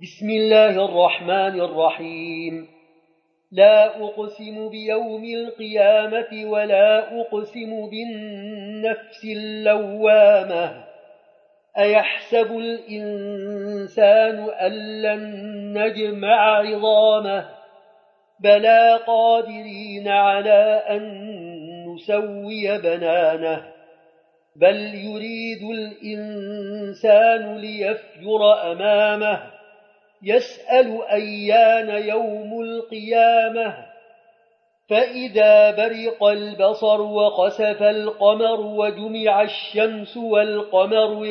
بسم الله الرحمن الرحيم. لا أقسم بيوم القيامة ولا أقسم بالنفس اللوامة. أيحسب الإنسان أن لن نجمع عظامه بلى قادرين على أن نسوي بنانه بل يريد الإنسان ليفجر أمامه يسأل أيان يوم القيامة فإذا برق البصر وخسف القمر وجمع الشمس والقمر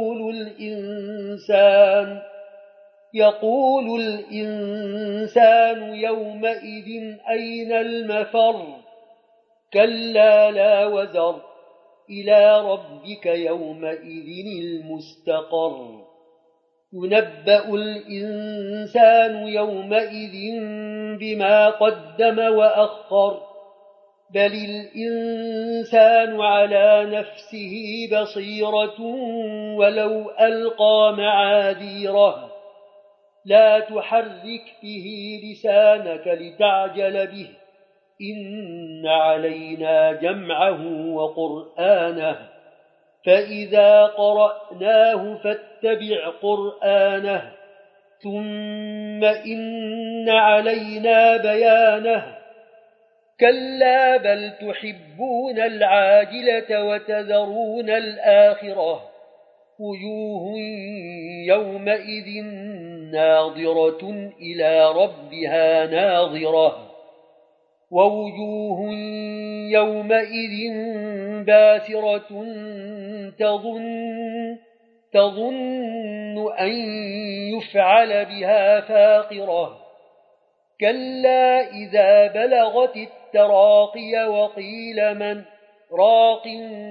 يقول الإنسان يومئذ أين المفر كلا لا وزر إلى ربك يومئذ المستقر ينبأ الإنسان يومئذ بما قدم وأخر بل الإنسان على نفسه بصيرة ولو ألقى معاذيره لا تحرك به لسانك لتعجل به إن علينا جمعه وقرآنه فإذا قرأناه فاتبع قرآنه ثم إن علينا بيانه كلا بل تحبون العاجلة وتذرون الآخرة وجوه يومئذ ناظرة إلى ربها ناظرة ووجوه يومئذ باسرة تظن أن يفعل بها فاقرة كلا إذا بلغت التراقي وقيل من راق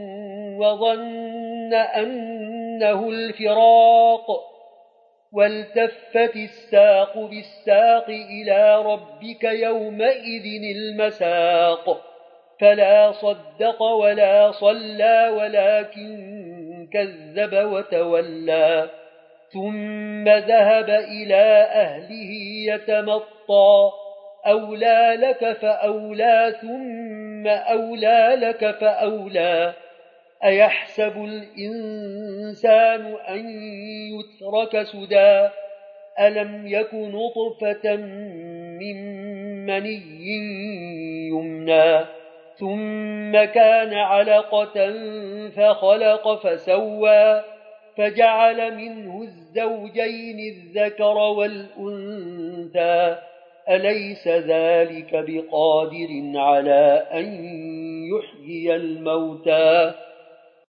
وظن أنه الفراق والتفت الساق بالساق إلى ربك يومئذ المساق فلا صدق ولا صلى ولكن كذب وتولى ثم ذهب إلى أهله يتمطى أولى لك فأولى ثم أولى لك فأولى أيحسب الإنسان أن يترك سدى ألم يكن نطفة من مني يمنى ثم كان علقة فخلق فسوى فجعل منه الزوجين الذكر والأنثى أليس ذلك بقادر على أن يحيي الموتى